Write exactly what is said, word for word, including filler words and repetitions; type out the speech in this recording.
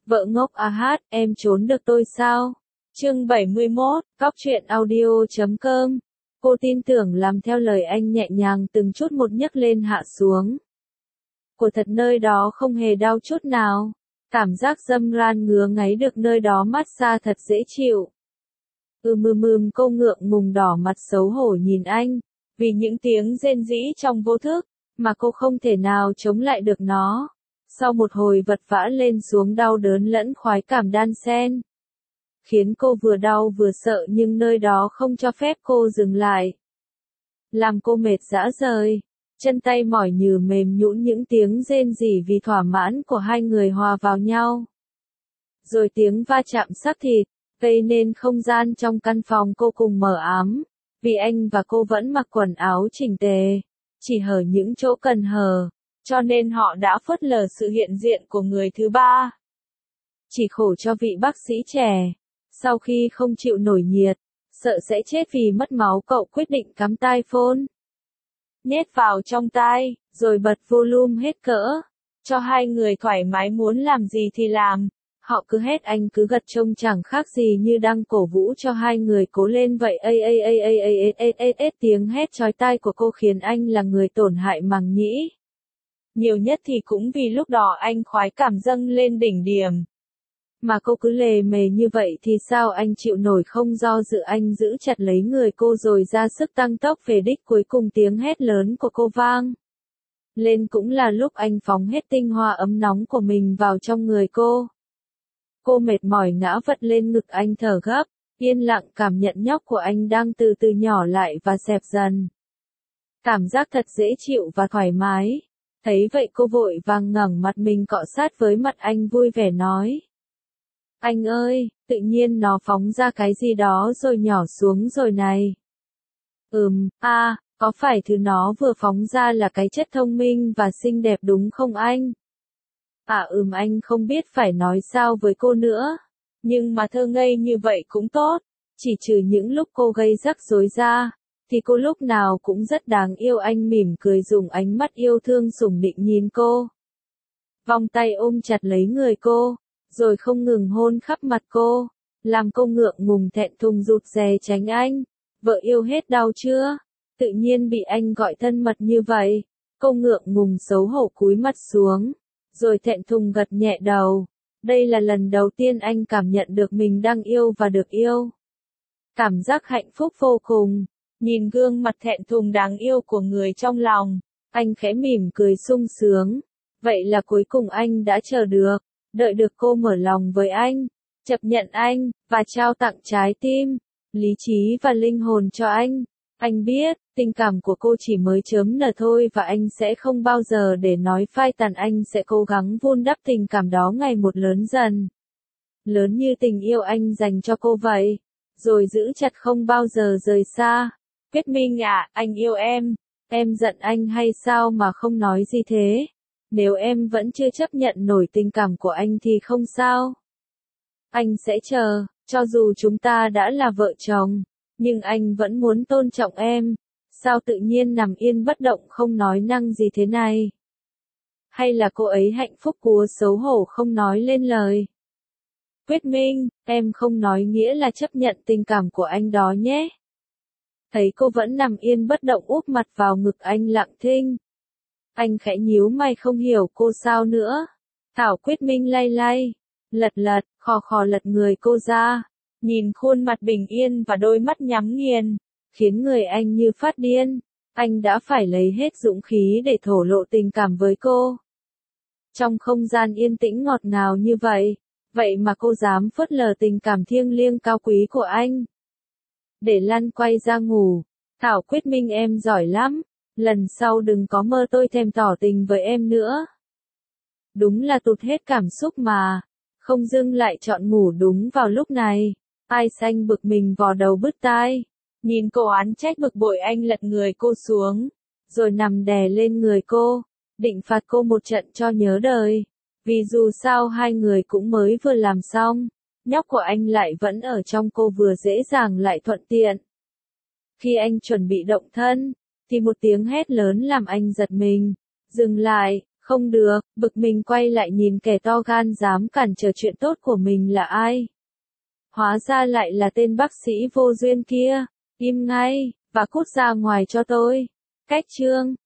Vợ ngốc à hát, em trốn được tôi sao? Chương bảy mươi mốt, Cóc truyện audio chấm com. Cô tin tưởng làm theo lời anh nhẹ nhàng từng chút một nhấc lên hạ xuống. Của thật nơi đó không hề đau chút nào. Cảm giác dâm ran ngứa ngáy được nơi đó massage thật dễ chịu. Ừm ừm ừm cô ngượng ngùng đỏ mặt xấu hổ nhìn anh. Vì những tiếng rên rỉ trong vô thức, mà cô không thể nào chống lại được nó. Sau một hồi vật vã lên xuống đau đớn lẫn khoái cảm đan xen. Khiến cô vừa đau vừa sợ nhưng nơi đó không cho phép cô dừng lại. Làm cô mệt rã rời. Chân tay mỏi nhừ mềm nhũn những tiếng rên rỉ vì thỏa mãn của hai người hòa vào nhau. Rồi tiếng va chạm xác thịt, gây nên không gian trong căn phòng cô cùng mờ ám. Vì anh và cô vẫn mặc quần áo chỉnh tề, chỉ hở những chỗ cần hở, cho nên họ đã phớt lờ sự hiện diện của người thứ ba. Chỉ khổ cho vị bác sĩ trẻ, sau khi không chịu nổi nhiệt, sợ sẽ chết vì mất máu cậu quyết định cắm tai phone. Nhét vào trong tai, rồi bật volume hết cỡ, cho hai người thoải mái muốn làm gì thì làm. Họ cứ hét anh cứ gật trông chẳng khác gì như đang cổ vũ cho hai người cố lên vậy. A a a a a a a a tiếng hét chói tai của cô khiến anh là người tổn hại màng nhĩ. Nhiều nhất thì cũng vì lúc đó anh khoái cảm dâng lên đỉnh điểm. Mà cô cứ lề mề như vậy thì sao anh chịu nổi, không do dự anh giữ chặt lấy người cô rồi ra sức tăng tốc về đích. Cuối cùng tiếng hét lớn của cô vang lên cũng là lúc anh phóng hết tinh hoa ấm nóng của mình vào trong người cô. Cô mệt mỏi ngã vật lên ngực anh thở gấp, yên lặng cảm nhận nhóc của anh đang từ từ nhỏ lại và xẹp dần. Cảm giác thật dễ chịu và thoải mái. Thấy vậy cô vội vàng ngẩng mặt mình cọ sát với mặt anh vui vẻ nói. Anh ơi, tự nhiên nó phóng ra cái gì đó rồi nhỏ xuống rồi này. Ừm, a, à, có phải thứ nó vừa phóng ra là cái chất thông minh và xinh đẹp đúng không anh? À ừm anh không biết phải nói sao với cô nữa. Nhưng mà thơ ngây như vậy cũng tốt. Chỉ trừ những lúc cô gây rắc rối ra, thì cô lúc nào cũng rất đáng yêu. Anh mỉm cười dùng ánh mắt yêu thương sủng nịnh nhìn cô. Vòng tay ôm chặt lấy người cô, rồi không ngừng hôn khắp mặt cô, làm cô ngượng ngùng thẹn thùng rụt rè tránh anh. Vợ yêu hết đau chưa? Tự nhiên bị anh gọi thân mật như vậy. Cô ngượng ngùng xấu hổ cúi mặt xuống, rồi thẹn thùng gật nhẹ đầu. Đây là lần đầu tiên anh cảm nhận được mình đang yêu và được yêu. Cảm giác hạnh phúc vô cùng. Nhìn gương mặt thẹn thùng đáng yêu của người trong lòng, anh khẽ mỉm cười sung sướng. Vậy là cuối cùng anh đã chờ được, đợi được cô mở lòng với anh, chấp nhận anh, và trao tặng trái tim, lý trí và linh hồn cho anh. Anh biết, tình cảm của cô chỉ mới chớm nở thôi và anh sẽ không bao giờ để nói phai tàn. Anh sẽ cố gắng vun đắp tình cảm đó ngày một lớn dần. Lớn như tình yêu anh dành cho cô vậy. Rồi giữ chặt không bao giờ rời xa. Quyết Minh à, anh yêu em. Em giận anh hay sao mà không nói gì thế? Nếu em vẫn chưa chấp nhận nổi tình cảm của anh thì không sao. Anh sẽ chờ, cho dù chúng ta đã là vợ chồng. Nhưng anh vẫn muốn tôn trọng em. Sao tự nhiên nằm yên bất động không nói năng gì thế này? Hay là cô ấy hạnh phúc cúa xấu hổ không nói lên lời? Quyết Minh, em không nói nghĩa là chấp nhận tình cảm của anh đó nhé. Thấy cô vẫn nằm yên bất động úp mặt vào ngực anh lặng thinh. Anh khẽ nhíu mày không hiểu cô sao nữa. Thảo Quyết Minh lay lay, lật lật, khò khò lật người cô ra. Nhìn khuôn mặt bình yên và đôi mắt nhắm nghiền, khiến người anh như phát điên. Anh đã phải lấy hết dũng khí để thổ lộ tình cảm với cô. Trong không gian yên tĩnh ngọt ngào như vậy, vậy mà cô dám phớt lờ tình cảm thiêng liêng cao quý của anh. Để lăn quay ra ngủ. Thảo Quyết Minh em giỏi lắm, lần sau đừng có mơ tôi thèm tỏ tình với em nữa. Đúng là tụt hết cảm xúc mà, không dưng lại chọn ngủ đúng vào lúc này. Ai xanh bực mình vò đầu bứt tai. Nhìn cô oán trách bực bội anh lật người cô xuống, rồi nằm đè lên người cô, định phạt cô một trận cho nhớ đời. Vì dù sao hai người cũng mới vừa làm xong, nhóc của anh lại vẫn ở trong cô vừa dễ dàng lại thuận tiện. Khi anh chuẩn bị động thân, thì một tiếng hét lớn làm anh giật mình, dừng lại, Không được, bực mình quay lại nhìn kẻ to gan dám cản trở chuyện tốt của mình là ai. Hóa ra lại là tên bác sĩ vô duyên kia. Im ngay, và cút ra ngoài cho tôi. Cách chương